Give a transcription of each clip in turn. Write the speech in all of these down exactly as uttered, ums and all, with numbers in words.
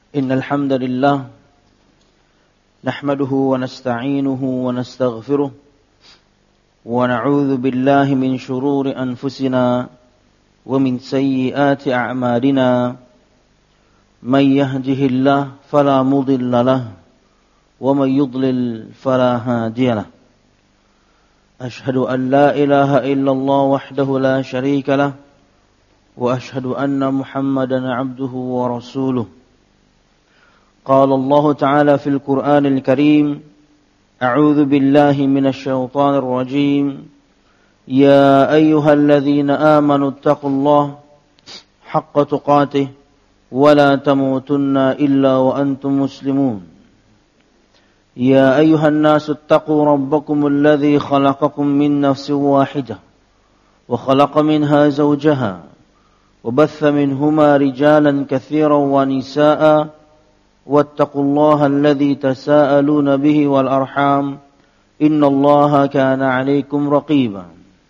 إن الحمد لله نحمده ونستعينه ونستغفره ونعوذ بالله من شرور أنفسنا ومن سيئات أعمالنا من يهده الله فلا مضل له ومن يضلل فلا هادي له أشهد أن لا إله إلا الله وحده لا شريك له وأشهد أن محمدا عبده ورسوله قال الله تعالى في القرآن الكريم أعوذ بالله من الشيطان الرجيم يا أيها الذين آمنوا اتقوا الله حق تقاته ولا تموتن إلا وأنتم مسلمون يا أيها الناس اتقوا ربكم الذي خلقكم من نفس واحدة وخلق منها زوجها وبث منهما رجالا كثيرا ونساء واتقوا الله الذي تساءلون به والأرحام إن الله كان عليكم رقيبا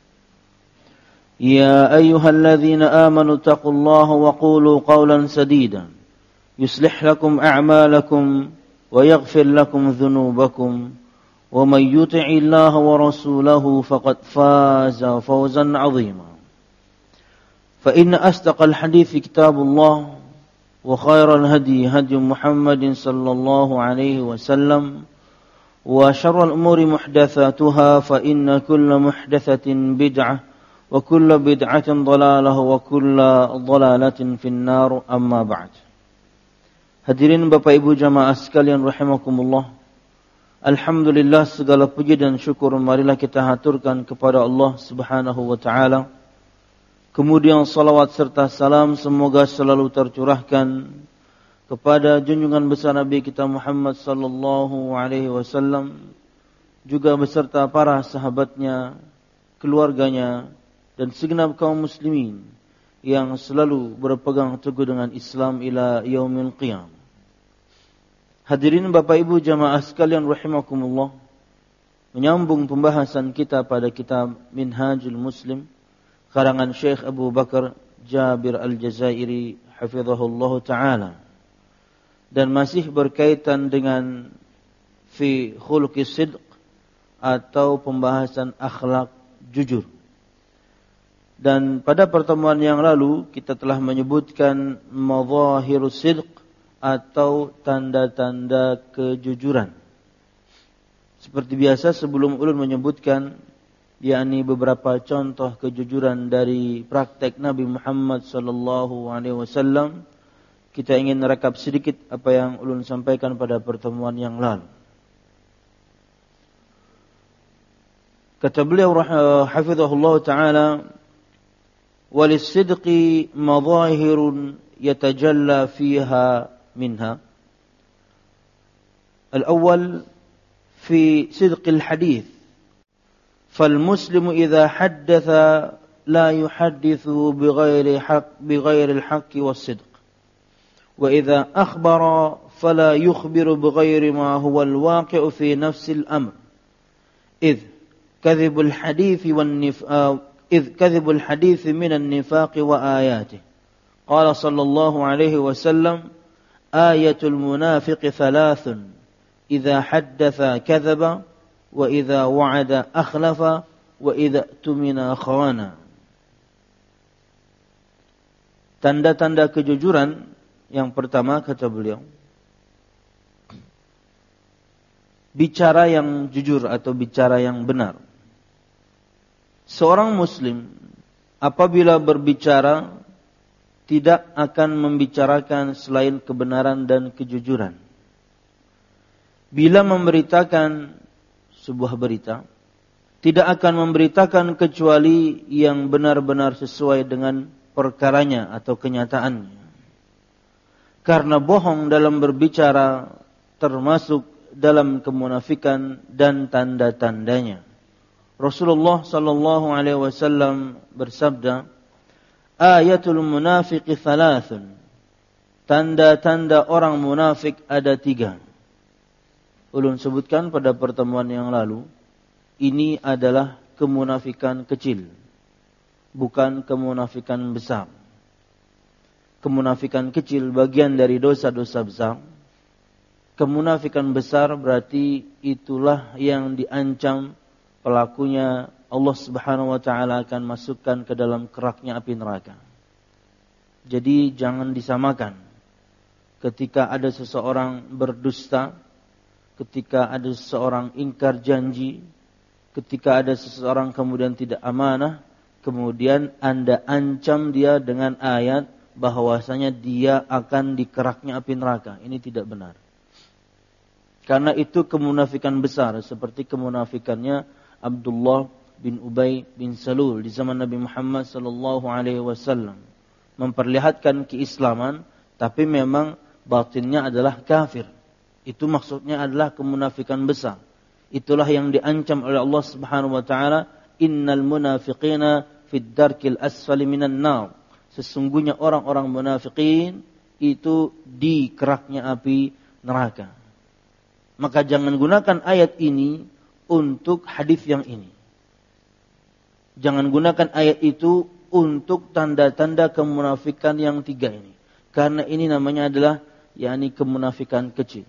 يا أيها الذين آمنوا اتقوا الله وقولوا قولا سديدا يصلح لكم أعمالكم ويغفر لكم ذنوبكم ومن يطع الله ورسوله فقد فاز فوزا عظيما فإن أصدق الحديث كتاب الله وخير الهدي هدي محمد صلى الله عليه وسلم وشر الأمور محدثاتها فإن كل محدثة بدعة وكل بدعة ضلالة وكل ضلالة في النار أما بعد. Hadirin Bapak Ibu jamaah sekalian rahimakumullah. Alhamdulillah, segala puji dan syukur marilah kita haturkan kepada Allah Subhanahu wa taala. Kemudian salawat serta salam semoga selalu tercurahkan kepada junjungan besar Nabi kita Muhammad sallallahu alaihi wasallam, juga beserta para sahabatnya, keluarganya, dan segenap kaum muslimin yang selalu berpegang teguh dengan Islam ila yaumil qiyam. Hadirin Bapak Ibu jamaah sekalian rahimakumullah, menyambung pembahasan kita pada kitab Minhajul Muslim karangan Syekh Abu Bakar Jabir Al-Jazairi hafizahullah ta'ala, dan masih berkaitan dengan fi khuluqis sidq atau pembahasan akhlak jujur. Dan pada pertemuan yang lalu kita telah menyebutkan madhahirus sidq atau tanda-tanda kejujuran. Seperti biasa sebelum ulun menyebutkan yakni beberapa contoh kejujuran dari praktek Nabi Muhammad sallallahu alaihi wasallam, kita ingin merekap sedikit apa yang ulun sampaikan pada pertemuan yang lalu. Kata beliau hafizahullah ta'ala, walis-sidqi madhahirun yatajalla fiha minha. Al-awwal fi sidqil hadith. فالمسلم إذا حدث لا يحدث بغير حق بغير الحق والصدق، وإذا أخبر فلا يخبر بغير ما هو الواقع في نفس الأمر، إذ كذب الحديث والنفاق إذ كذب الحديث من النفاق وآياته. قال صلى الله عليه وسلم آية المنافق ثلاث إذا حدث كذب wa idza wa'ada akhlafa wa idza tumina khawana. Tanda-tanda kejujuran yang pertama kata beliau, bicara yang jujur atau bicara yang benar. Seorang muslim apabila berbicara tidak akan membicarakan selain kebenaran dan kejujuran. Bila memberitakan sebuah berita, tidak akan memberitakan kecuali yang benar-benar sesuai dengan perkaranya atau kenyataannya. Karena bohong dalam berbicara termasuk dalam kemunafikan dan tanda-tandanya. Rasulullah sallallahu alaihi wasallam bersabda, ayatul munafiqi thalathun. Tanda-tanda orang munafik ada tiga. Ulun sebutkan pada pertemuan yang lalu, ini adalah kemunafikan kecil, bukan kemunafikan besar. kemunafikan kecil bagian dari dosa-dosa besar. Kemunafikan besar berarti itulah yang diancam pelakunya Allah Subhanahu wa taala akan masukkan ke dalam keraknya api neraka. Jadi jangan disamakan ketika ada seseorang berdusta, ketika ada seseorang ingkar janji, ketika ada seseorang kemudian tidak amanah, kemudian Anda ancam dia dengan ayat bahwasanya dia akan dikeraknya api neraka. Ini tidak benar. Karena itu kemunafikan besar seperti kemunafikannya Abdullah bin Ubay bin Salul di zaman Nabi Muhammad sallallahu alaihi wasallam. Memperlihatkan keislaman tapi memang batinnya adalah kafir. Itu maksudnya adalah kemunafikan besar. Itulah yang diancam oleh Allah Subhanahu wa taala, innal munafiqina fid darkil asfali minan nar. Sesungguhnya orang-orang munafikin itu di keraknya api neraka. Maka jangan gunakan ayat ini untuk hadis yang ini. Jangan gunakan ayat itu untuk tanda-tanda kemunafikan yang tiga ini. Karena ini namanya adalah yakni kemunafikan kecil.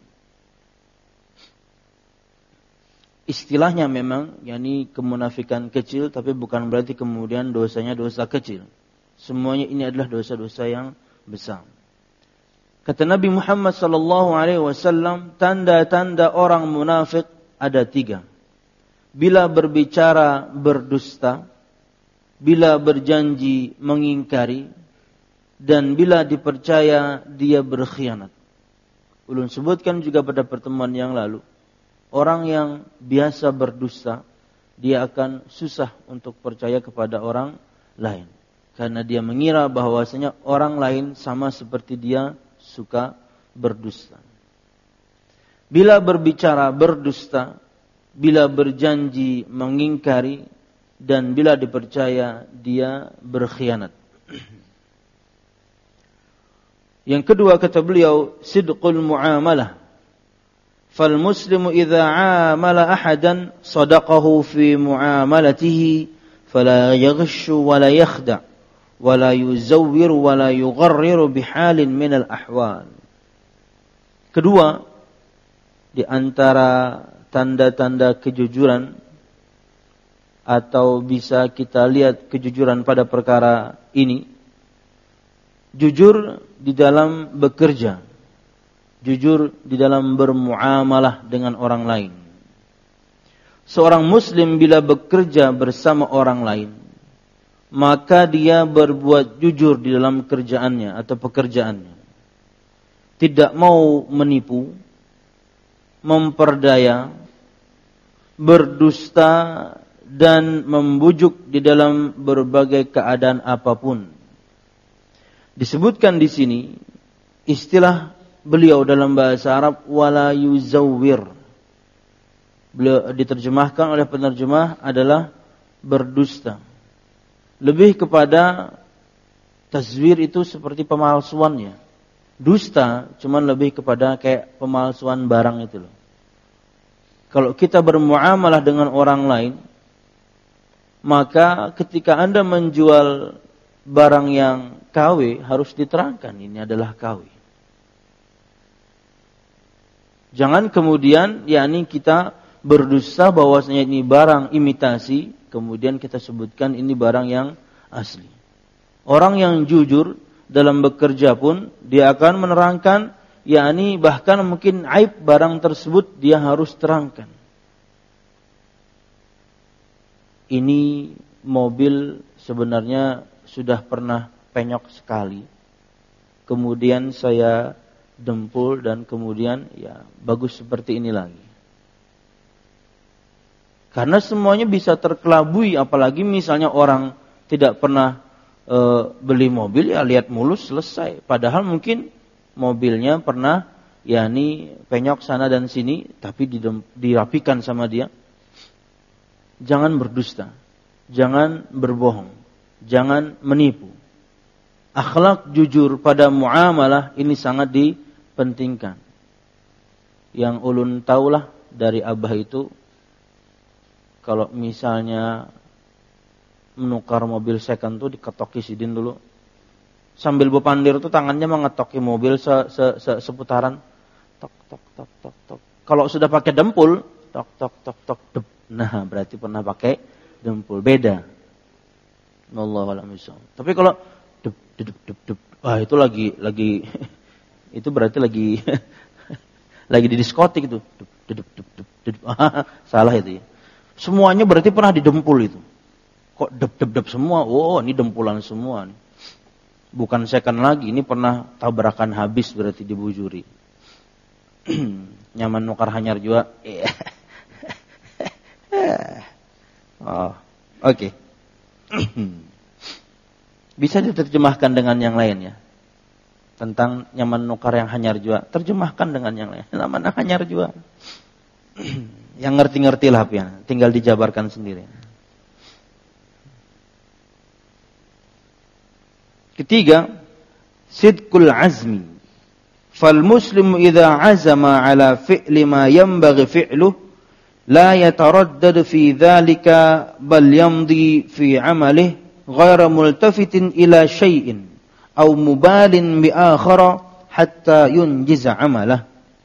Istilahnya memang yakni kemunafikan kecil, tapi bukan berarti kemudian dosanya dosa kecil. Semuanya ini adalah dosa-dosa yang besar. Kata Nabi Muhammad sallallahu alaihi wasallam, tanda-tanda orang munafik ada tiga. Bila berbicara berdusta, bila berjanji mengingkari, dan bila dipercaya dia berkhianat. Ulun sebutkan juga pada pertemuan yang lalu, orang yang biasa berdusta, dia akan susah untuk percaya kepada orang lain. Karena dia mengira bahwasanya orang lain sama seperti dia suka berdusta. Bila berbicara berdusta, bila berjanji mengingkari, dan bila dipercaya dia berkhianat. Yang kedua kata beliau, sidqul muamalah. Fal muslimu idza amala ahadan sadaqahu fi muamalatihi fala yaghshu wa la yakhda' wa la yuzawwir wa la yugharrir bihalin min al-ahwal. Kedua, di antara tanda-tanda kejujuran atau bisa kita lihat kejujuran pada perkara ini, jujur di dalam bekerja, jujur di dalam bermuamalah dengan orang lain. Seorang muslim bila bekerja bersama orang lain, maka dia berbuat jujur di dalam kerjaannya atau pekerjaannya. Tidak mau menipu, memperdaya, berdusta, dan membujuk di dalam berbagai keadaan apapun. Disebutkan di sini istilah beliau dalam bahasa Arab wala yuzawwir. Beliau diterjemahkan oleh penerjemah adalah berdusta. Lebih kepada tazwir itu seperti pemalsuannya. Dusta cuman lebih kepada kayak pemalsuan barang itu loh. Kalau kita bermuamalah dengan orang lain, maka ketika Anda menjual barang yang K W harus diterangkan ini adalah K W. Jangan kemudian yakni kita berdusta bahwasanya ini barang imitasi, kemudian kita sebutkan ini barang yang asli. Orang yang jujur dalam bekerja pun dia akan menerangkan, yakni bahkan mungkin aib barang tersebut dia harus terangkan. Ini mobil sebenarnya sudah pernah penyok sekali. Kemudian saya dempul dan kemudian ya bagus seperti ini lagi. Karena semuanya bisa terkelabui, apalagi misalnya orang tidak pernah e, beli mobil, ya lihat mulus selesai. Padahal mungkin mobilnya pernah yakni penyok sana dan sini, tapi dirapikan sama dia. Jangan berdusta, jangan berbohong, jangan menipu. Akhlak jujur pada muamalah ini sangat dipentingkan. Yang ulun taulah dari abah itu, kalau misalnya menukar mobil second tuh diketoki sidin dulu. sambil bepandir itu tangannya mengetoki mobil se, se, se, seputaran. Tok, tok, tok, tok, tok. Kalau sudah pakai dempul, tok, tok, tok, tok, dep. Nah, berarti pernah pakai dempul. Beda. Wallahu a'lam bishawab. Tapi kalau dep, dep, dep, dep, wah itu lagi, lagi, itu berarti lagi, lagi di diskotik itu. Dep, dep, dep, dep, dep. Salah itu ya. Semuanya berarti pernah didempul itu. Kok dep, dep, dep semua? Oh, ini dempulan semua nih. Bukan second lagi, ini pernah tabrakan habis berarti dibujuri. Nyaman nukar hanyar juga. Oh, oke. Okay. Bisa diterjemahkan dengan yang lain ya. Tentang nyaman nukar yang hanyar juga. Terjemahkan dengan yang lain. Namanya hanyar juga. Yang ngerti-ngerti lah ya. Tinggal dijabarkan sendiri. Ketiga, sidqul azmi. Fal muslimu idza azama ala fi'li ma yanbaghi fi'luhu la yataraddad fi dzalika bal yamdi fi 'amalihi ghairu multafitin ila syai'in aw mubalin bi akhara hatta yunjiza 'amalah.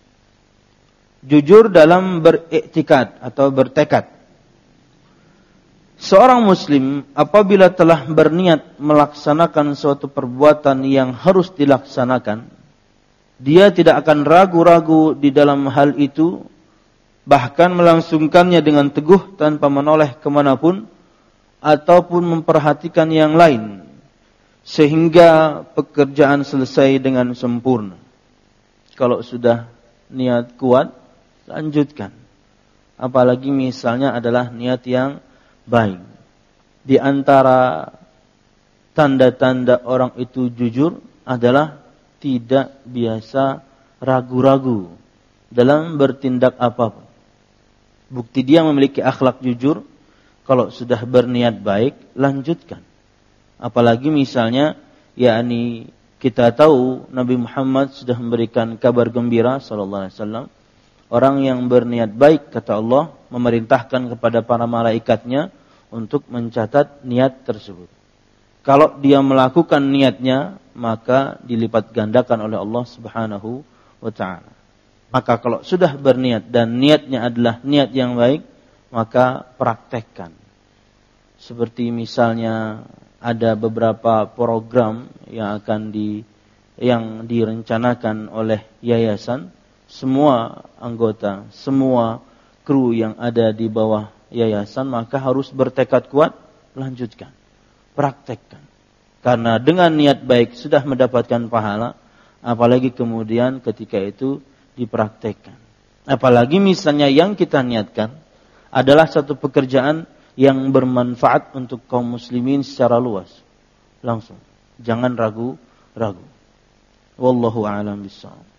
Jujur dalam beriktikad atau bertekad. Seorang muslim apabila telah berniat melaksanakan suatu perbuatan yang harus dilaksanakan, dia tidak akan ragu-ragu di dalam hal itu, bahkan melangsungkannya dengan teguh tanpa menoleh kemanapun, ataupun memperhatikan yang lain, sehingga pekerjaan selesai dengan sempurna. Kalau sudah niat kuat, lanjutkan. Apalagi misalnya adalah niat yang baik. Di antara tanda-tanda orang itu jujur adalah tidak biasa ragu-ragu dalam bertindak apapun. Bukti dia memiliki akhlak jujur, kalau sudah berniat baik, lanjutkan. Apalagi misalnya, yakni kita tahu Nabi Muhammad sudah memberikan kabar gembira sallallahu alaihi wasallam. Orang yang berniat baik, kata Allah, memerintahkan kepada para malaikatnya untuk mencatat niat tersebut. Kalau dia melakukan niatnya, maka dilipat gandakan oleh Allah Subhanahu wa ta'ala. Maka kalau sudah berniat dan niatnya adalah niat yang baik, maka praktekkan. Seperti misalnya ada beberapa program yang akan di yang direncanakan oleh yayasan. Semua anggota, semua kru yang ada di bawah yayasan, maka harus bertekad kuat, lanjutkan, praktekkan. Karena dengan niat baik sudah mendapatkan pahala, apalagi kemudian ketika itu dipraktekkan. Apalagi misalnya yang kita niatkan adalah satu pekerjaan yang bermanfaat untuk kaum muslimin secara luas. Langsung, jangan ragu-ragu. Wallahu a'lam bishawab.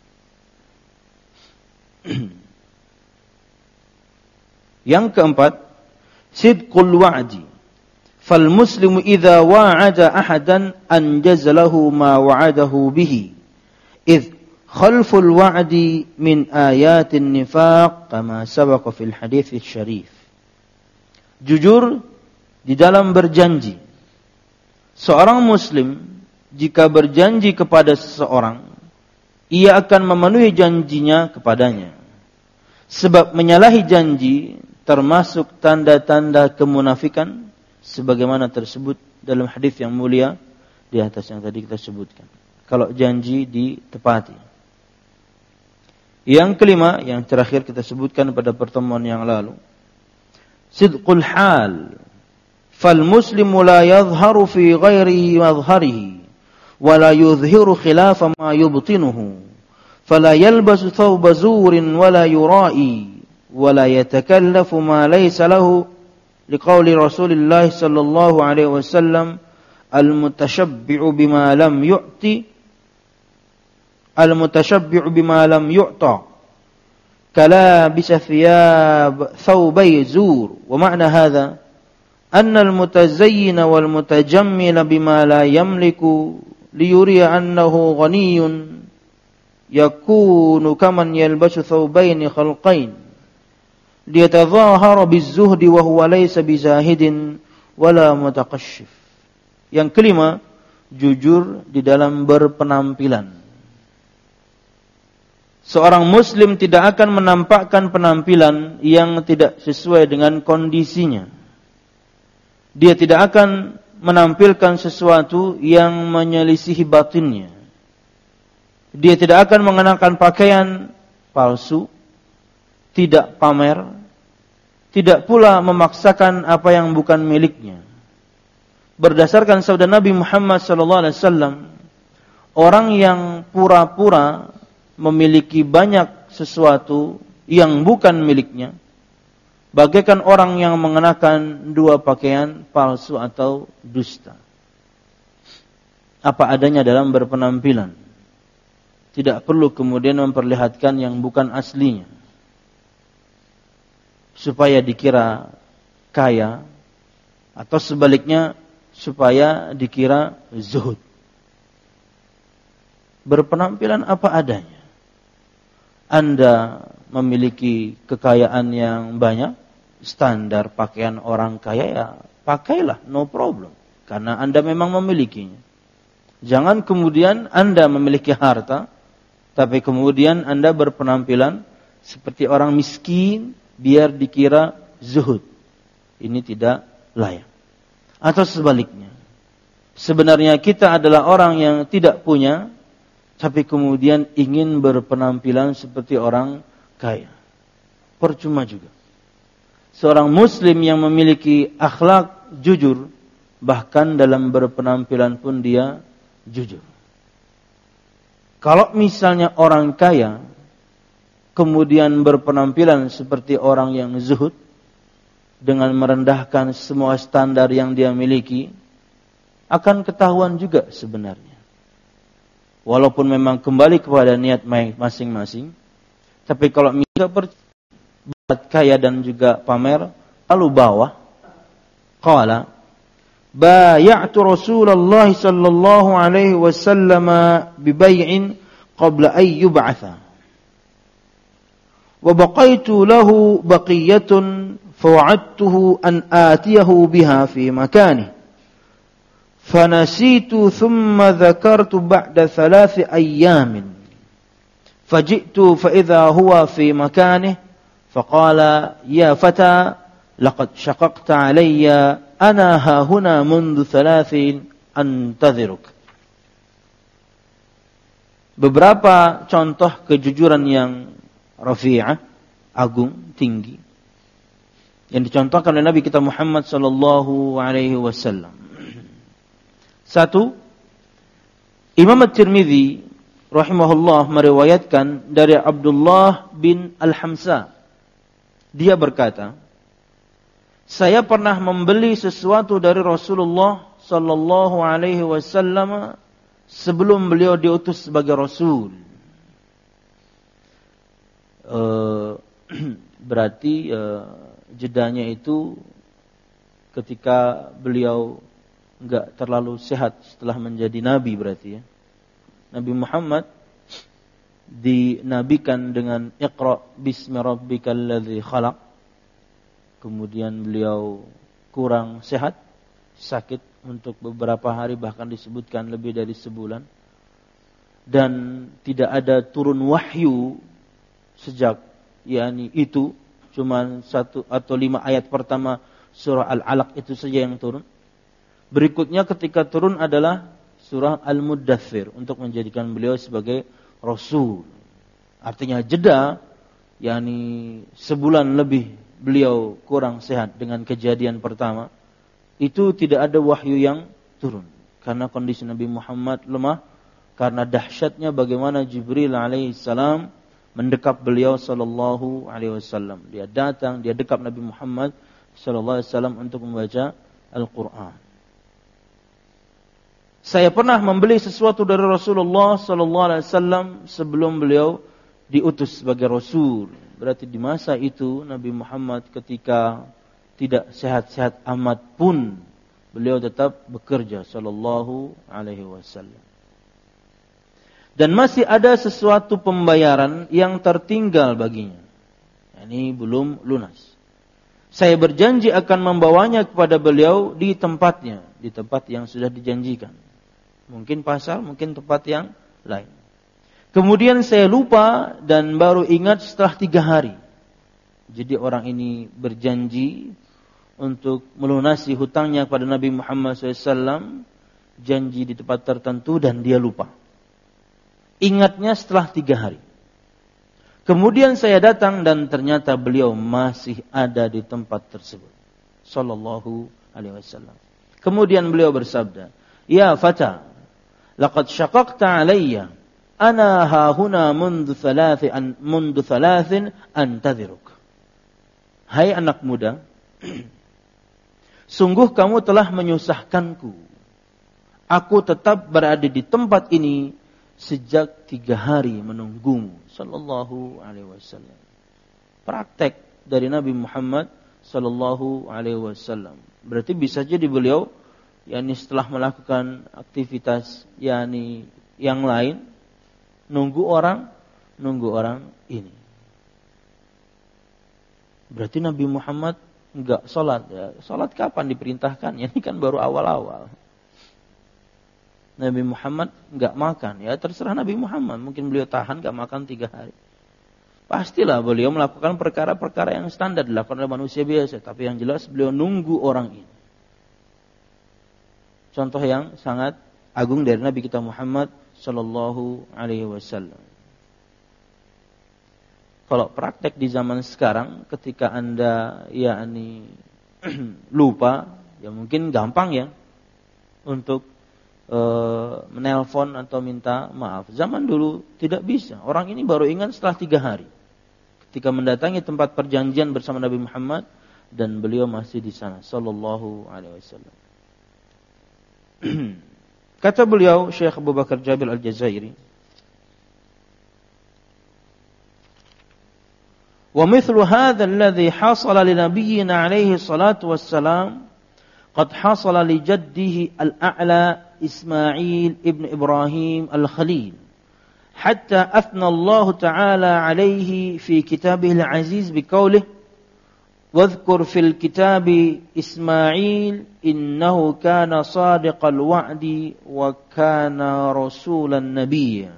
Yang keempat, sidqul wa'di. Fal muslimu idza wa'ada ahadan anjaza lahu ma wa'adahu bihi. Idz khalful wa'di min ayatin nifaq kama sabaqa fil hadits syarif. Jujur di dalam berjanji. Seorang muslim jika berjanji kepada seseorang, ia akan memenuhi janjinya kepadanya. Sebab menyalahi janji termasuk tanda-tanda kemunafikan, sebagaimana tersebut dalam hadis yang mulia di atas yang tadi kita sebutkan. Kalau janji ditepati. Yang kelima, yang terakhir kita sebutkan pada pertemuan yang lalu, sidqul hal. Fal muslimu la yadhharu fi ghairihi madhharihi wa la yudhhiru khilafa ma yubtinuhu. فلا يلبس ثوب زور ولا يرائي ولا يتكلف ما ليس له لقول رسول الله صلى الله عليه وسلم المتشبع بما لم يؤتي المتشبع بما لم يعطى كلابس ثياب ثوبي زور. ومعنى هذا أن المتزين والمتجمل بما لا يملك ليري أنه غني yakunu kaman yalbasu thawbaini khalqain liyatadhahara bizzuhdi wa huwa laysa bizahidin wala mutaqashshif. Yang kelima, jujur di dalam berpenampilan. Seorang muslim tidak akan menampakkan penampilan yang tidak sesuai dengan kondisinya. Dia tidak akan menampilkan sesuatu yang menyelisihi batinnya. Dia tidak akan mengenakan pakaian palsu, tidak pamer, tidak pula memaksakan apa yang bukan miliknya. Berdasarkan sabda Nabi Muhammad sallallahu alaihi wasallam, orang yang pura-pura memiliki banyak sesuatu yang bukan miliknya, bagaikan orang yang mengenakan dua pakaian palsu atau dusta. Apa adanya dalam berpenampilan. Tidak perlu kemudian memperlihatkan yang bukan aslinya, supaya dikira kaya, atau sebaliknya supaya dikira zuhud. Berpenampilan apa adanya. Anda memiliki kekayaan yang banyak, standar pakaian orang kaya, ya pakailah, no problem. Karena Anda memang memilikinya. Jangan kemudian Anda memiliki harta, tapi kemudian Anda berpenampilan seperti orang miskin, biar dikira zuhud. Ini tidak layak. Atau sebaliknya. Sebenarnya kita adalah orang yang tidak punya, tapi kemudian ingin berpenampilan seperti orang kaya. Percuma juga. Seorang muslim yang memiliki akhlak jujur, bahkan dalam berpenampilan pun dia jujur. Kalau misalnya orang kaya kemudian berpenampilan seperti orang yang zuhud, dengan merendahkan semua standar yang dia miliki, akan ketahuan juga sebenarnya. Walaupun memang kembali kepada niat masing-masing, tapi kalau mereka berbuat kaya dan juga pamer, lalu bawah, qala bay'atu Rasulullah sallallahu alaihi wasallam bi bay'in qabla an yub'atha wa baqaitu lahu baqiyatun fawa'adtuhu an atiyahu biha fi makanihi fanasitu thumma dzakartu ba'da thalath ayyamin faji'tu fa idza huwa fi makanihi faqala ya fata laqad shaqaqta alayya ana ha huna mundu thalathin antadhiruk. Beberapa contoh kejujuran yang rafi'ah, agung, tinggi, yang dicontohkan oleh Nabi kita Muhammad sallallahu alaihi wasallam. Satu, Imam At-Tirmidzi rahimahullah meriwayatkan dari Abdullah bin Al-Hamsa. Dia berkata, saya pernah membeli sesuatu dari Rasulullah sallallahu alaihi wasallam sebelum beliau diutus sebagai rasul. E, berarti e, jedanya itu ketika beliau enggak terlalu sehat setelah menjadi nabi berarti ya. Nabi Muhammad dinabikan dengan Iqra bismi rabbikal ladzi khalaq. Kemudian beliau kurang sehat, sakit untuk beberapa hari, bahkan disebutkan lebih dari sebulan. Dan tidak ada turun wahyu sejak yakni itu, cuma satu atau lima ayat pertama surah Al-Alaq itu saja yang turun. Berikutnya ketika turun adalah surah Al-Muddathir untuk menjadikan beliau sebagai rasul. Artinya jeda, yakni sebulan lebih beliau kurang sehat dengan kejadian pertama. Itu tidak ada wahyu yang turun. Karena kondisi Nabi Muhammad lemah, karena dahsyatnya bagaimana Jibril alaihissalam mendekap beliau sallallahu alaihi wasallam. Dia datang, dia dekap Nabi Muhammad sallallahu alaihi wasallam untuk membaca Al-Quran. Saya pernah membeli sesuatu dari Rasulullah sallallahu alaihi wasallam sebelum beliau diutus sebagai rasul. Berarti di masa itu Nabi Muhammad ketika tidak sehat-sehat amat pun beliau tetap bekerja sallallahu alaihi wasallam. Dan masih ada sesuatu pembayaran yang tertinggal baginya. Ini belum lunas. Saya berjanji akan membawanya kepada beliau di tempatnya, di tempat yang sudah dijanjikan. Mungkin pasar, mungkin tempat yang lain. Kemudian saya lupa dan baru ingat setelah tiga hari. Jadi orang ini berjanji untuk melunasi hutangnya kepada Nabi Muhammad shallallahu alaihi wasallam. Janji di tempat tertentu dan dia lupa. Ingatnya setelah tiga hari. Kemudian saya datang dan ternyata beliau masih ada di tempat tersebut. Sallallahu alaihi wasallam. Kemudian beliau bersabda, "Ya fata, laqad syaqaqta alayya. Ana hahuna mundu thalathin an mundu thalathin antadhiruk." Hai anak muda, sungguh kamu telah menyusahkanku. Aku tetap berada di tempat ini sejak tiga hari menunggumu. Sallallahu alaihi wasallam. Praktek dari Nabi Muhammad sallallahu alaihi wasallam. Berarti bisa jadi beliau yakni setelah melakukan aktivitas yakni yang lain nunggu orang, nunggu orang ini. Berarti Nabi Muhammad enggak salat ya. Salat kapan diperintahkan? Ini kan baru awal-awal. Nabi Muhammad enggak makan ya, terserah Nabi Muhammad. Mungkin beliau tahan enggak makan tiga hari. Pastilah beliau melakukan perkara-perkara yang standar dilakukan oleh manusia biasa, tapi yang jelas beliau nunggu orang ini. Contoh yang sangat agung dari Nabi kita Muhammad sallallahu alaihi wasallam. Kalau praktek di zaman sekarang, ketika Anda yakni lupa, ya mungkin gampang ya untuk e, menelpon atau minta maaf. Zaman dulu tidak bisa. Orang ini baru ingat setelah tiga hari. Ketika mendatangi tempat perjanjian bersama Nabi Muhammad dan beliau masih di sana sallallahu alaihi wasallam. Kata beliau Syekh Abu Bakar Jabir Al-Jazairi, "Wa mithlu hadha alladhi hasala li nabiyyina alaihi salatu wassalam qad hasala li jaddihi al-a'la Ismail ibn Ibrahim al-Khalil hatta athna Allah Ta'ala alaihi fi kitabih al-aziz biqaulih واذكر في الكتاب إسماعيل إنه كان صادق الوعد وكان رسولا نبيا."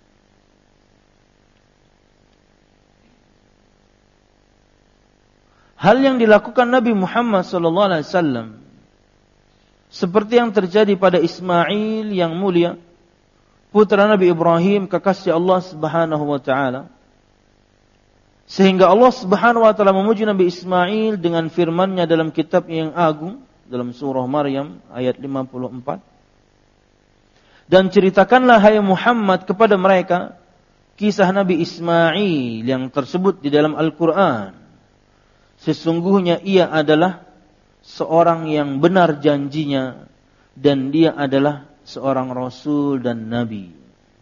Hal yang dilakukan Nabi Muhammad sallallahu alaihi wasallam seperti yang terjadi pada Ismail yang mulia, putra Nabi Ibrahim, kekasih Allah Subhanahu wa taala. Sehingga Allah Subhanahu wa taala memuji Nabi Ismail dengan firman-Nya dalam kitab yang agung dalam surah Maryam ayat lima puluh empat. Dan ceritakanlah hai Muhammad kepada mereka kisah Nabi Ismail yang tersebut di dalam Al-Qur'an. Sesungguhnya ia adalah seorang yang benar janjinya dan dia adalah seorang rasul dan nabi.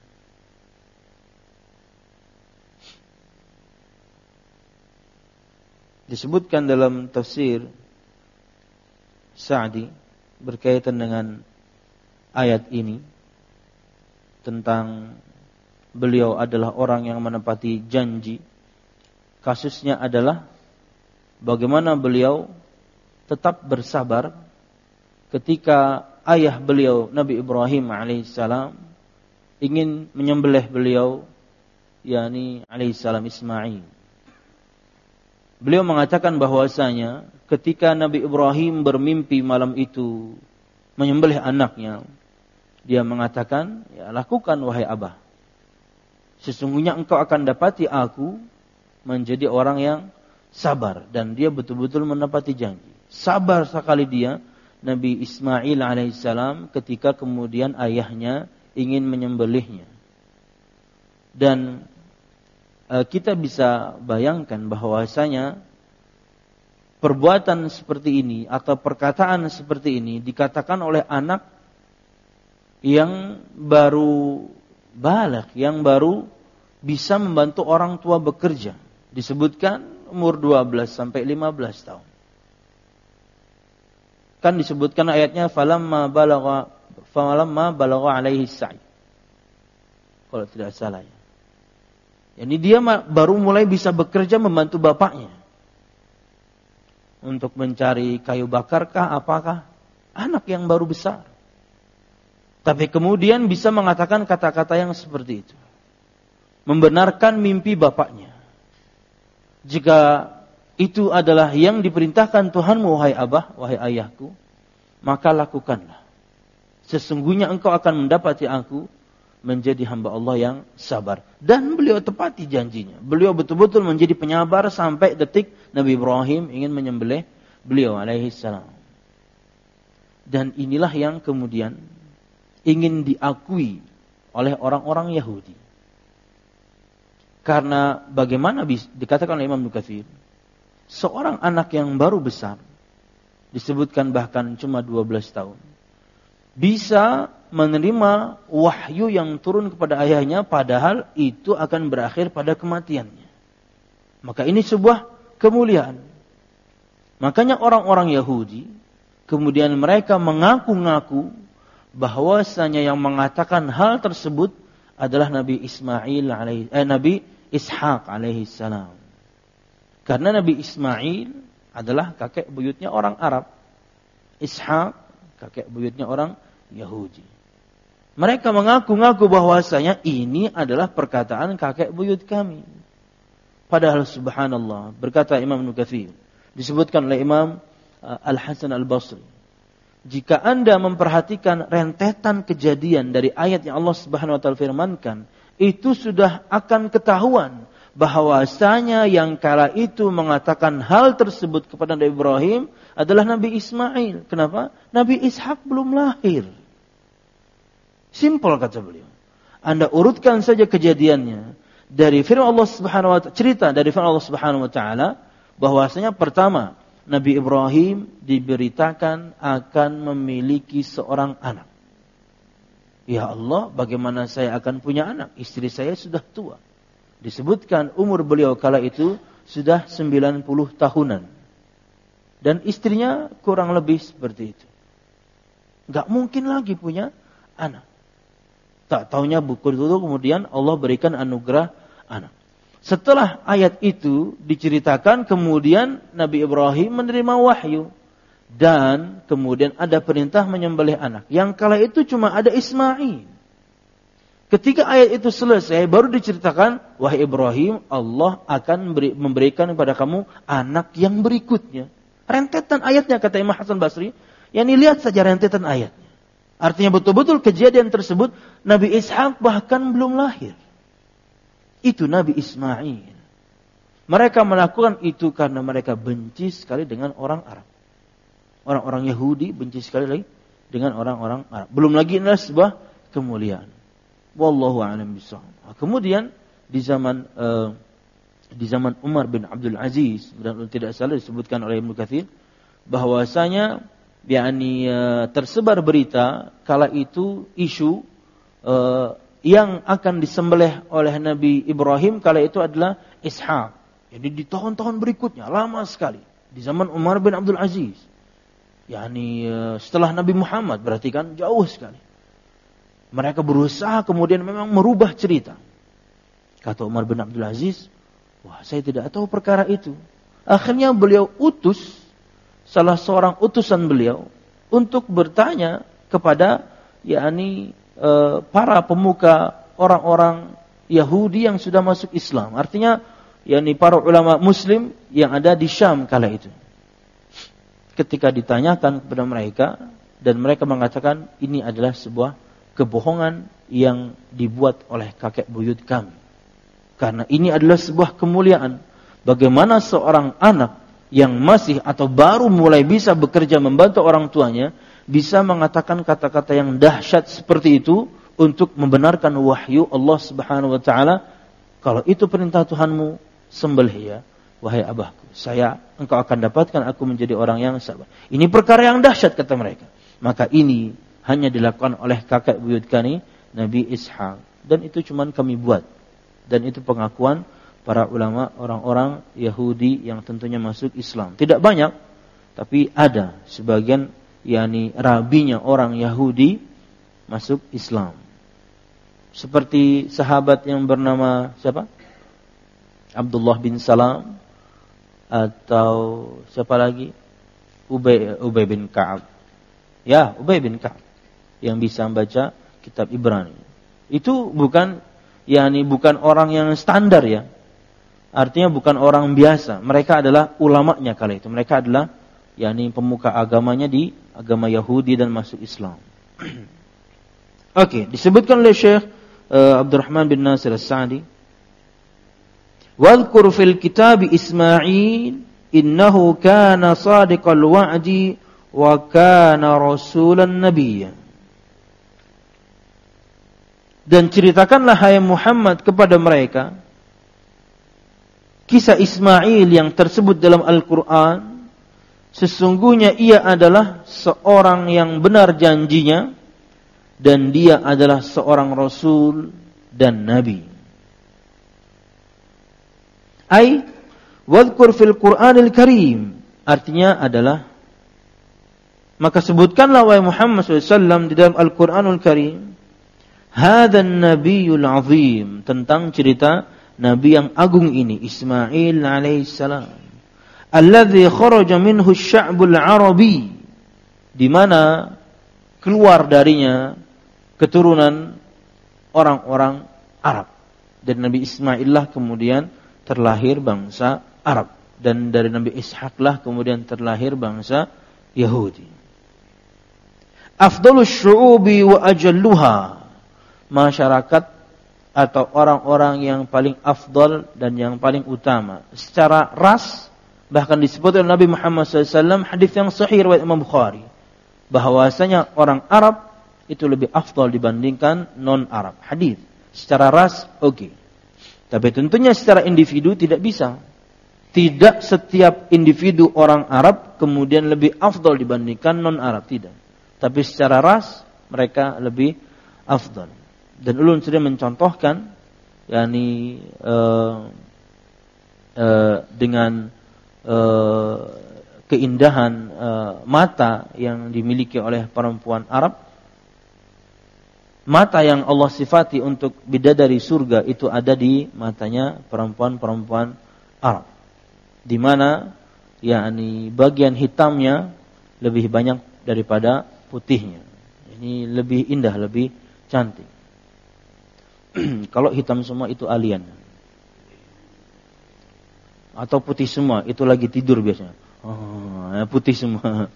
Disebutkan dalam tafsir Sa'di berkaitan dengan ayat ini tentang beliau adalah orang yang menepati janji. Kasusnya adalah bagaimana beliau tetap bersabar ketika ayah beliau Nabi Ibrahim alaihissalam ingin menyembelih beliau, yakni alaihissalam Ismail. Beliau mengatakan bahwasanya ketika Nabi Ibrahim bermimpi malam itu menyembelih anaknya, dia mengatakan, "Ya, lakukan wahai Abah. Sesungguhnya engkau akan dapati aku menjadi orang yang sabar." Dan dia betul-betul menepati janji. Sabar sekali dia, Nabi Ismail alaihissalam, ketika kemudian ayahnya ingin menyembelihnya. Dan kita bisa bayangkan bahwasanya perbuatan seperti ini atau perkataan seperti ini dikatakan oleh anak yang baru baligh, yang baru bisa membantu orang tua bekerja. Disebutkan umur dua belas sampai lima belas tahun. Kan disebutkan ayatnya falamma balagha falamma balagha alaihi sa'i. Kalau tidak salah ya. Jadi dia baru mulai bisa bekerja membantu bapaknya untuk mencari kayu bakar kah apakah, anak yang baru besar. Tapi kemudian bisa mengatakan kata-kata yang seperti itu. Membenarkan mimpi bapaknya. Jika itu adalah yang diperintahkan Tuhanmu, wahai abah, wahai ayahku, maka lakukanlah. Sesungguhnya engkau akan mendapati aku menjadi hamba Allah yang sabar. Dan beliau tepati janjinya. Beliau betul-betul menjadi penyabar sampai detik Nabi Ibrahim ingin menyembelih beliau alaihi salam. Dan inilah yang kemudian ingin diakui oleh orang-orang Yahudi. Karena bagaimana dikatakan oleh Imam Ibnu Katsir, seorang anak yang baru besar, disebutkan bahkan cuma dua belas tahun, bisa menerima wahyu yang turun kepada ayahnya, padahal itu akan berakhir pada kematiannya. Maka ini sebuah kemuliaan. Makanya orang-orang Yahudi, kemudian mereka mengaku-ngaku bahwasanya yang mengatakan hal tersebut adalah Nabi Ismail alaihi eh, Nabi Ishaq alaihi salam. Karena Nabi Ismail adalah kakek buyutnya orang Arab. Ishaq kakek buyutnya orang Yahudi. Mereka mengaku-ngaku bahwasanya ini adalah perkataan kakek buyut kami. Padahal subhanallah, berkata Imam Ibnu Katsir, disebutkan oleh Imam uh, Al-Hasan Al-Basri, jika Anda memperhatikan rentetan kejadian dari ayat yang Allah Subhanahu wa taala firmankan, itu sudah akan ketahuan bahwasanya yang kala itu mengatakan hal tersebut kepada Nabi Ibrahim adalah Nabi Ismail. Kenapa? Nabi Ishak belum lahir. Simpel kata beliau. Anda urutkan saja kejadiannya dari firman Allah Subhanahu wa taala, cerita dari firman Allah Subhanahu wa taala bahwasanya pertama Nabi Ibrahim diberitakan akan memiliki seorang anak. Ya Allah, bagaimana saya akan punya anak? Istri saya sudah tua. Disebutkan umur beliau kala itu sudah sembilan puluh tahunan. Dan istrinya kurang lebih seperti itu. Gak mungkin lagi punya anak. Tak taunya buku itu kemudian Allah berikan anugerah anak. Setelah ayat itu diceritakan, kemudian Nabi Ibrahim menerima wahyu. Dan kemudian ada perintah menyembelih anak. Yang kala itu cuma ada Ismail. Ketika ayat itu selesai, baru diceritakan, wahai Ibrahim, Allah akan memberikan kepada kamu anak yang berikutnya. Rentetan ayatnya, kata Imam Hasan Basri. Yani lihat saja rentetan ayatnya. Artinya betul-betul kejadian tersebut, Nabi Ishak bahkan belum lahir. Itu Nabi Ismail. Mereka melakukan itu karena mereka benci sekali dengan orang Arab. Orang-orang Yahudi benci sekali lagi dengan orang-orang Arab. Belum lagi inilah sebuah kemuliaan. Wallahu a'lam bishawab. Kemudian di zaman uh, di zaman Umar bin Abdul Aziz, dan tidak salah disebutkan oleh Ibnu Katsir bahwasanya yakni uh, tersebar berita kala itu isu uh, yang akan disembelih oleh Nabi Ibrahim kala itu adalah Ishak. Jadi di tahun-tahun berikutnya, lama sekali. Di zaman Umar bin Abdul Aziz. Yani setelah Nabi Muhammad, berarti kan jauh sekali. Mereka berusaha kemudian memang merubah cerita. Kata Umar bin Abdul Aziz, wah saya tidak tahu perkara itu. Akhirnya beliau utus salah seorang utusan beliau untuk bertanya kepada yakni Uh, para pemuka orang-orang Yahudi yang sudah masuk Islam. Artinya, yakni para ulama Muslim yang ada di Syam kala itu. Ketika ditanyakan kepada mereka, dan mereka mengatakan ini adalah sebuah kebohongan yang dibuat oleh kakek buyut kami. Karena ini adalah sebuah kemuliaan. Bagaimana seorang anak yang masih atau baru mulai bisa bekerja membantu orang tuanya bisa mengatakan kata-kata yang dahsyat seperti itu untuk membenarkan wahyu Allah Subhanahu wa taala. Kalau itu perintah Tuhanmu, sembelih ya, wahai abahku. Saya, engkau akan dapatkan aku menjadi orang yang sabar. Ini perkara yang dahsyat kata mereka. Maka ini hanya dilakukan oleh kakek buyut kami, Nabi Ishaq. Dan itu cuma kami buat. Dan itu pengakuan para ulama orang-orang Yahudi yang tentunya masuk Islam. Tidak banyak, tapi ada sebagian yakni rabinya orang Yahudi masuk Islam. Seperti sahabat yang bernama siapa? Abdullah bin Salam, atau siapa lagi? Ubay Ubay bin Ka'ab. Ya, Ubay bin Ka'ab. yang bisa membaca kitab Ibrani. Itu bukan yakni bukan orang yang standar ya. Artinya bukan orang biasa. Mereka adalah ulamanya kala itu. Mereka adalah yakni pemuka agamanya di agama Yahudi dan masuk Islam. Oke, okay, disebutkan oleh Syekh uh, Abdurrahman bin Nasir As-Sa'di, "Wadhkur fil kitab Ismail innahu kana sadiqal wa'di wa kana rasulan nabiyya." Dan ceritakanlah hai Muhammad kepada mereka kisah Ismail yang tersebut dalam Al-Quran. Sesungguhnya ia adalah seorang yang benar janjinya dan dia adalah seorang rasul dan nabi. Ai wadhkur fil Qur'anil Karim, artinya adalah maka sebutkanlah wahai Muhammad sallallahu alaihi wasallam di dalam Al-Qur'anul Karim hadzan nabiyul azim, tentang cerita nabi yang agung ini Ismail alaihissalam, alladzi kharaja minhu asy-sya'bul arabi, di mana keluar darinya keturunan orang-orang Arab. Dan Nabi Ismail lah kemudian terlahir bangsa Arab, dan dari Nabi Ishaq lah kemudian terlahir bangsa Yahudi. Afdalus syu'ubi wa ajalluha, masyarakat atau orang-orang yang paling afdal dan yang paling utama secara ras. Bahkan disebut oleh Nabi Muhammad sallallahu alaihi wasallam hadis yang sahih riwayat Imam Bukhari bahwasanya orang Arab itu lebih afdal dibandingkan non-Arab. Hadis secara ras oke. Okay. Tapi tentunya secara individu tidak bisa. Tidak setiap individu orang Arab kemudian lebih afdal dibandingkan non-Arab, tidak. Tapi secara ras mereka lebih afdal. Dan ulun sudah mencontohkan yakni uh, uh, dengan uh, keindahan uh, mata yang dimiliki oleh perempuan Arab. Mata yang Allah sifati untuk bidadari surga itu ada di matanya perempuan-perempuan Arab, di mana yakni bagian hitamnya lebih banyak daripada putihnya. Ini lebih indah, lebih cantik. Kalau hitam semua itu alien, atau putih semua itu lagi tidur biasanya. Oh, putih semua.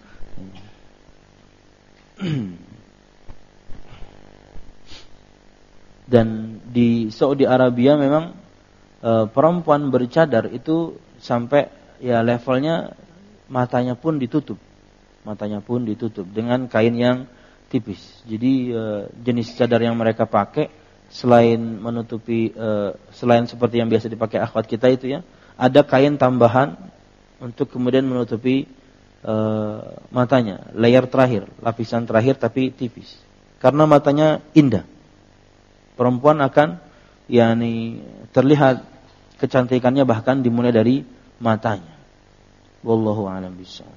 Dan di Saudi Arabia memang e, perempuan bercadar itu sampai ya levelnya matanya pun ditutup, matanya pun ditutup dengan kain yang tipis. Jadi e, jenis cadar yang mereka pakai selain menutupi uh, selain seperti yang biasa dipakai akhwat kita itu ya, ada kain tambahan untuk kemudian menutupi uh, matanya, layer terakhir, lapisan terakhir tapi tipis. Karena matanya indah. Perempuan akan yakni terlihat kecantikannya bahkan dimulai dari matanya. Wallahu a'lam bishawab.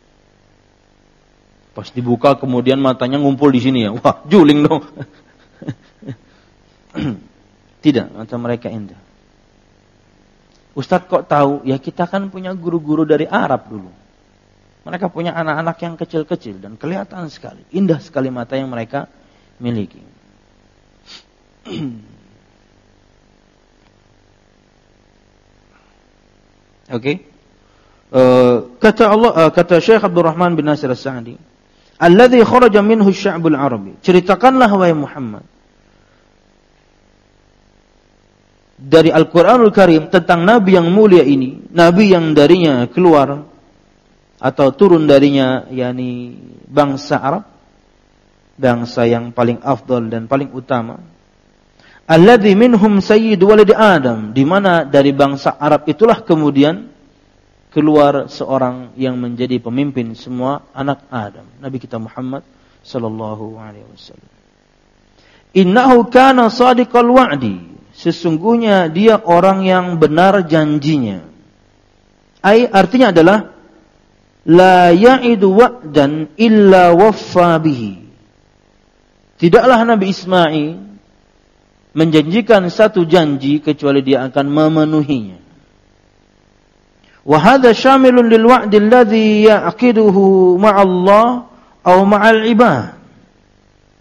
Pas dibuka kemudian matanya ngumpul di sini ya. Wah, juling dong. Tidak, mata mereka indah. Ustadz kok tahu? Ya kita kan punya guru-guru dari Arab dulu. Mereka punya anak-anak yang kecil-kecil dan kelihatan sekali, indah sekali mata yang mereka miliki. Oke. Okay. Uh, kata Allah, uh, kata Syekh Abdurrahman bin Nasir As-Sa'di, "Alladzi kharaja minhu asy-sya'bul arabi." Ceritakanlah wahai Muhammad dari Al-Quranul Karim tentang Nabi yang mulia ini, Nabi yang darinya keluar atau turun darinya yakni bangsa Arab, bangsa yang paling afdal dan paling utama. Alladzi minhum sayyid walad Adam, di mana dari bangsa Arab itulah kemudian keluar seorang yang menjadi pemimpin semua anak Adam, Nabi kita Muhammad sallallahu alaihi wasallam. Innahu kana shadiqal wa'di, sesungguhnya dia orang yang benar janjinya. Ai artinya adalah la ya'idu wa'dan illa waffa bihi. Tidaklah Nabi Ismail menjanjikan satu janji kecuali dia akan memenuhinya. Wa hadha syamilun lil wa'di alladhi yaqiduhu ma'allah aw ma'al ibad.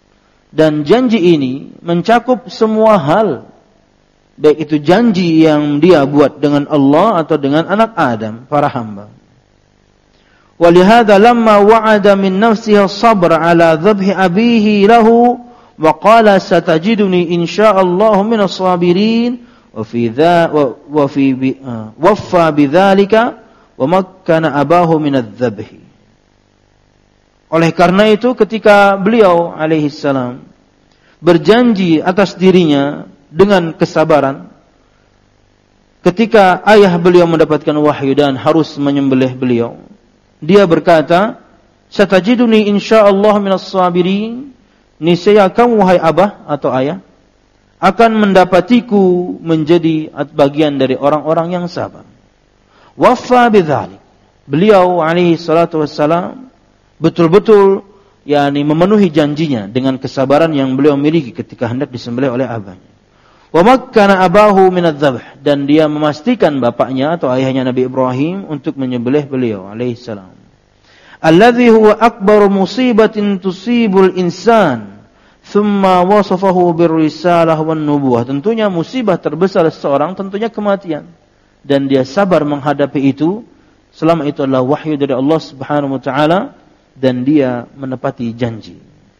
Dan janji ini mencakup semua hal, baik itu janji yang dia buat dengan Allah atau dengan anak Adam, para hamba. Walihada lamma wa'ada min nafsihi as-sabr ala dhabhi abihi lahu wa qala satajiduni insyaallah min as-sabirin wa fi dha wa fi waffa bidzalika wa makkana abahu min adz-dzabhi. Oleh karena itu ketika beliau alaihi salam berjanji atas dirinya dengan kesabaran, ketika ayah beliau mendapatkan wahyu dan harus menyembelih beliau, dia berkata, "Satajiduni insyaallah minas sabirin." Niscaya kamu wahai abah atau ayah akan mendapatiku menjadi bagian dari orang-orang yang sabar. Waffa bidzalik. Beliau alaihi salatu wassalam betul-betul yakni memenuhi janjinya dengan kesabaran yang beliau miliki ketika hendak disembelih oleh abahnya. Wa makkana abahu min adz-dzabh, dan dia memastikan bapaknya atau ayahnya Nabi Ibrahim untuk menyembelih beliau alaihi salam. Alladzi huwa akbaru musibatin tusibul insan, thumma wasafahu birrisalah wan nubuwah. Tentunya musibah terbesar seseorang tentunya kematian, dan dia sabar menghadapi itu selama itu adalah wahyu dari Allah Subhanahu wa taala, dan dia menepati janji.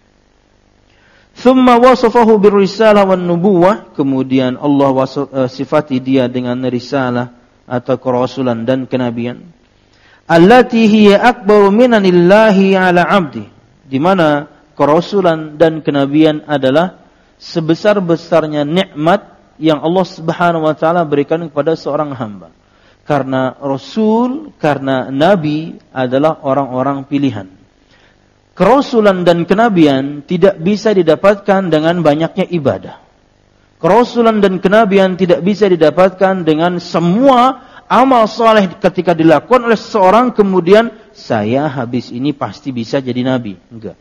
Thumma wasafahu birrisalah wan nubuwah, kemudian Allah wasf, uh, sifati dia dengan risalah atau kerasulan dan kenabian. Allati hiya akbaru minanillahi ala 'abdi, di mana kerasulan dan kenabian adalah sebesar-besarnya nikmat yang Allah Subhanahu wa taala berikan kepada seorang hamba. Karena rasul, karena nabi adalah orang-orang pilihan. Kerasulan dan kenabian tidak bisa didapatkan dengan banyaknya ibadah. Kerasulan dan kenabian tidak bisa didapatkan dengan semua amal saleh ketika dilakukan oleh seseorang kemudian saya habis ini pasti bisa jadi nabi. Enggak.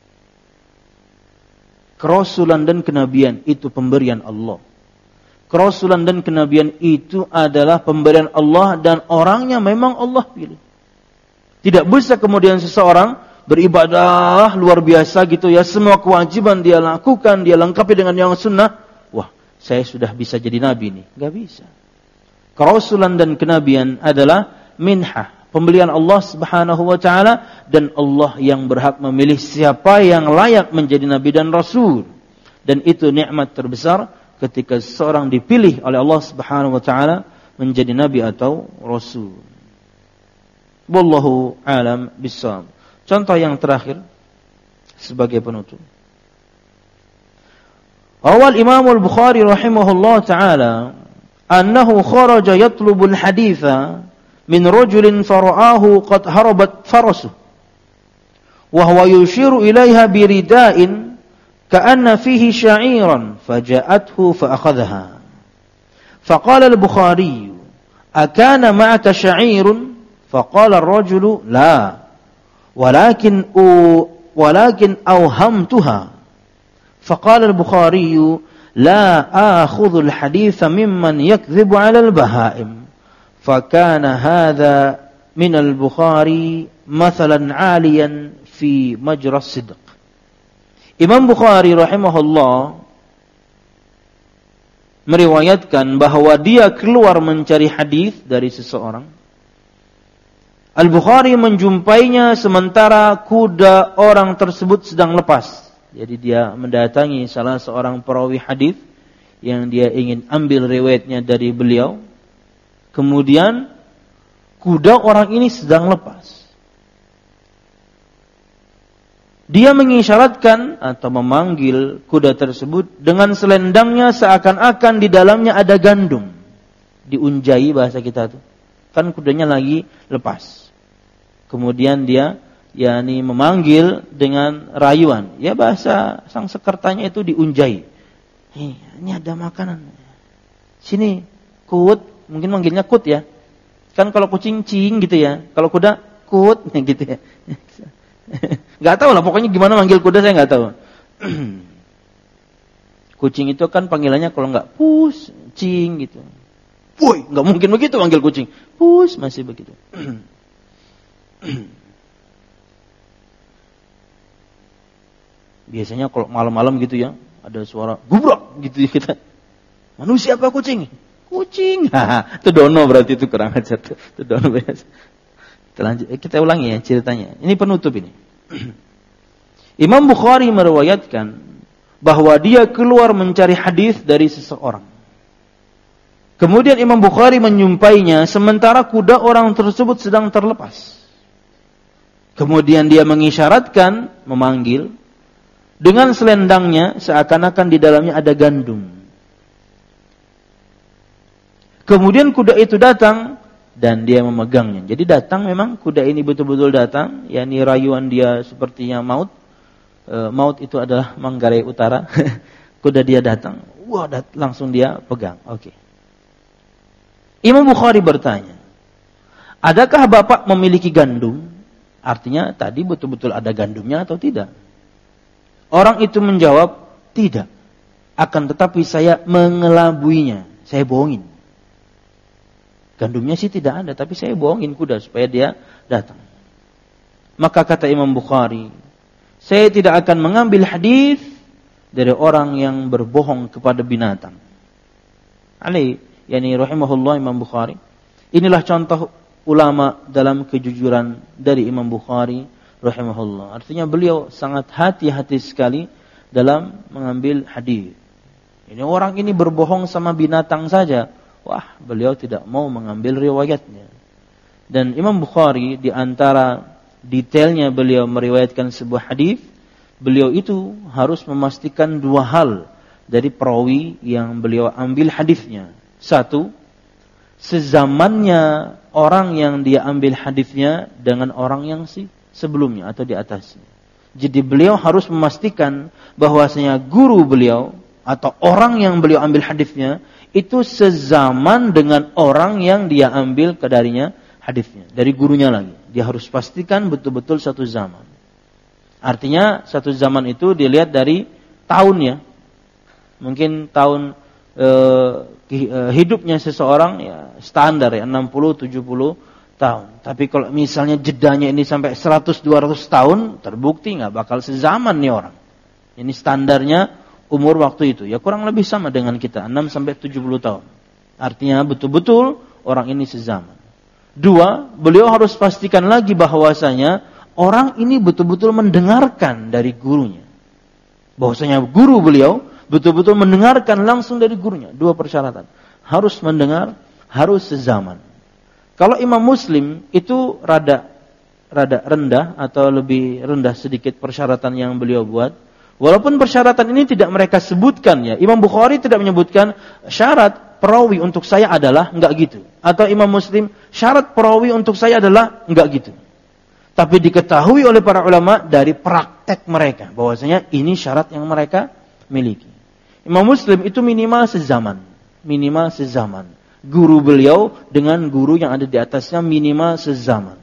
Kerasulan dan kenabian itu pemberian Allah. Kerasulan dan kenabian itu adalah pemberian Allah dan orangnya memang Allah pilih. Tidak bisa kemudian seseorang beribadah luar biasa gitu ya, semua kewajiban dia lakukan, dia lengkapi dengan yang sunnah. Wah, saya sudah bisa jadi nabi nih. Enggak bisa. Kerasulan dan kenabian adalah minhah, pemberian Allah Subhanahu wa taala, dan Allah yang berhak memilih siapa yang layak menjadi nabi dan rasul. Dan itu nikmat terbesar ketika seorang dipilih oleh Allah Subhanahu wa taala menjadi nabi atau rasul. Wallahu a'lam bissawab. Contoh yang terakhir sebagai penutup. Awal Imam Al-Bukhari rahimahullah taala annahu kharaja yatlubu al-haditha min rajulin fara'ahu qad harabat farasuhu wa huwa yushiru ilayha birida'in ka'anna fihi sha'iran faja'athu fa'akhadhaha. Faqala al-Bukhari akana ma'aka sha'irun? Faqala ar-rajulu la walakin u walakin awhamtuha. Faqala al-Bukhari la akhudhu al-haditha mimman yakdhibu 'ala al-bahaim. Fakana hadha min al-Bukhari mathalan 'aliyan fi majra as-sidq. Imam Bukhari rahimahullah meriwayatkan bahwa dia keluar mencari hadis dari seseorang. Al-Bukhari menjumpainya sementara kuda orang tersebut sedang lepas. Jadi dia mendatangi salah seorang perawi hadis yang dia ingin ambil riwayatnya dari beliau. Kemudian kuda orang ini sedang lepas. Dia mengisyaratkan atau memanggil kuda tersebut dengan selendangnya seakan-akan di dalamnya ada gandum. Diunjai bahasa kita tuh. Kan kudanya lagi lepas. Kemudian dia yakni memanggil dengan rayuan. Ya bahasa sang sekertanya itu diunjai. Hey, ini ada makanan. Sini, kut. Mungkin manggilnya kut ya. Kan kalau kucing cing gitu ya. Kalau kuda kut gitu ya. Gak tahu lah pokoknya gimana manggil kuda saya gak tahu. Kucing itu kan panggilannya kalau gak pus, cing gitu. Woi, gak mungkin begitu manggil kucing. Pus masih begitu. Biasanya kalau malam-malam gitu ya, ada suara gubrak gitu ya kita. Manusia apa kucing? Kucing. Itu dono berarti itu kurang ajar tuh. Itu dono biasa. Kita lanjut, kita ulangi ya ceritanya. Ini penutup ini. Imam Bukhari meriwayatkan bahwa dia keluar mencari hadis dari seseorang. Kemudian Imam Bukhari menyumpainya sementara kuda orang tersebut sedang terlepas. Kemudian dia mengisyaratkan, memanggil dengan selendangnya seakan-akan di dalamnya ada gandum. Kemudian kuda itu datang dan dia memegangnya. Jadi datang memang kuda ini betul-betul datang, yakni rayuan dia sepertinya maut. E, maut itu adalah Manggarai Utara. Kuda dia datang, wah dat- langsung dia pegang. Oke. Okay. Imam Bukhari bertanya, adakah bapak memiliki gandum? Artinya tadi betul-betul ada gandumnya atau tidak? Orang itu menjawab, tidak. Akan tetapi saya mengelabuinya, saya bohongin. Gandumnya sih tidak ada, tapi saya bohongin kuda supaya dia datang. Maka kata Imam Bukhari, saya tidak akan mengambil hadis dari orang yang berbohong kepada binatang. Ali, yani rahimahullah Imam Bukhari. Inilah contoh ulama dalam kejujuran dari Imam Bukhari rahimahullah. Artinya beliau sangat hati-hati sekali dalam mengambil hadis. Ini orang ini berbohong sama binatang saja. Wah, beliau tidak mau mengambil riwayatnya. Dan Imam Bukhari di antara detailnya beliau meriwayatkan sebuah hadis, beliau itu harus memastikan dua hal dari perawi yang beliau ambil hadisnya. Satu, sezamannya orang yang dia ambil hadisnya dengan orang yang si sebelumnya atau di atasnya. Jadi beliau harus memastikan bahwasanya guru beliau atau orang yang beliau ambil hadisnya itu sezaman dengan orang yang dia ambil ke darinya hadisnya, dari gurunya lagi. Dia harus pastikan betul-betul satu zaman. Artinya satu zaman itu dilihat dari tahunnya. Mungkin tahun eh, hidupnya seseorang ya standar ya enam puluh tujuh puluh tahun. Tapi kalau misalnya jedanya ini sampai seratus dua ratus tahun, terbukti enggak bakal sezaman nih orang. Ini standarnya umur waktu itu ya kurang lebih sama dengan kita, enam sampai tujuh puluh tahun. Artinya betul-betul orang ini sezaman. Dua, beliau harus pastikan lagi bahwasanya orang ini betul-betul mendengarkan dari gurunya. Bahwasanya guru beliau betul-betul mendengarkan langsung dari gurunya. Dua persyaratan. Harus mendengar, harus sezaman. Kalau Imam Muslim itu rada rada rendah atau lebih rendah sedikit persyaratan yang beliau buat. Walaupun persyaratan ini tidak mereka sebutkan ya. Imam Bukhari tidak menyebutkan syarat perawi untuk saya adalah enggak gitu. Atau Imam Muslim syarat perawi untuk saya adalah enggak gitu. Tapi diketahui oleh para ulama dari praktek mereka bahwasanya ini syarat yang mereka miliki. Imam Muslim itu minimal sezaman, minimal sezaman. Guru beliau dengan guru yang ada di atasnya minimal sezaman.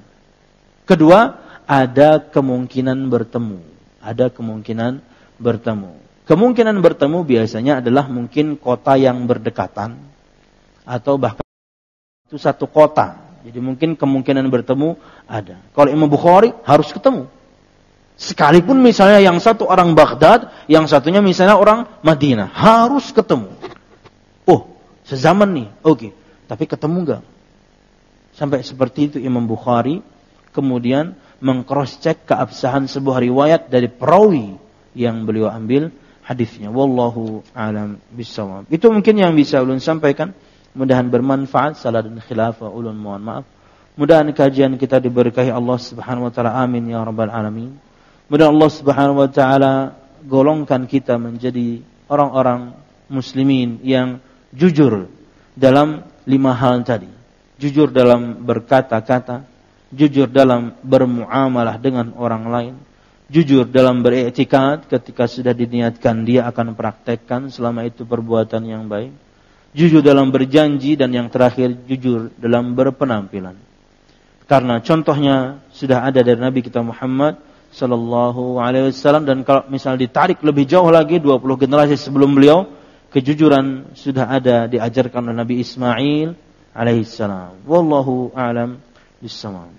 Kedua, ada kemungkinan bertemu. Ada kemungkinan bertemu. Kemungkinan bertemu biasanya adalah mungkin kota yang berdekatan atau bahkan itu satu kota. Jadi mungkin kemungkinan bertemu ada. Kalau Imam Bukhari harus ketemu. Sekalipun misalnya yang satu orang Baghdad, yang satunya misalnya orang Madinah, harus ketemu. Oh, sezaman nih. Oke, okay. Tapi ketemu enggak? Sampai seperti itu Imam Bukhari kemudian meng-cross-check keabsahan sebuah riwayat dari perawi yang beliau ambil hadisnya. Wallahu a'lam bishawab. Itu mungkin yang bisa ulun sampaikan. Mudahan bermanfaat. Salah dan khilaf ulun mohon maaf. Mudahan kajian kita diberkahi Allah Subhanahu wa taala. Amin ya rabbal alamin. Mudah Allah Subhanahu wa taala golongkan kita menjadi orang-orang muslimin yang jujur dalam lima hal tadi. Jujur dalam berkata-kata, jujur dalam bermuamalah dengan orang lain, jujur dalam beriktikad ketika sudah diniatkan dia akan praktekkan selama itu perbuatan yang baik, jujur dalam berjanji, dan yang terakhir jujur dalam berpenampilan. Karena contohnya sudah ada dari Nabi kita Muhammad sallallahu alaihi wasallam, dan kalau misal ditarik lebih jauh lagi dua puluh generasi sebelum beliau, kejujuran sudah ada diajarkan oleh Nabi Ismail alaihi salam. Wallahu a'lam bissawab.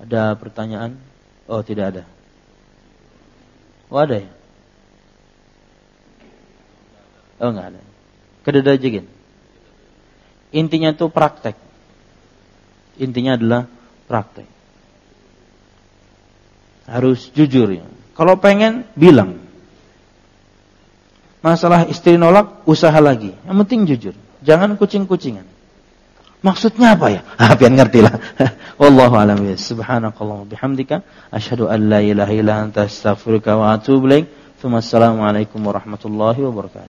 Ada pertanyaan? Oh, tidak ada. Oh, ada ya? Oh, enggak ada. Kededajegin. Intinya itu praktek. Intinya adalah praktek. Harus jujur ya. Kalau pengen, bilang. Masalah istri nolak, usaha lagi. Yang penting jujur. Jangan kucing-kucingan. Maksudnya apa ya? Ah, biar ngerti lah. Wallahu a'lam bishawab. Subhanakallahumma bihamdika asyhadu an la ilaha illa anta astaghfiruka wa atubu ilaik. Assalamualaikum warahmatullahi wabarakatuh.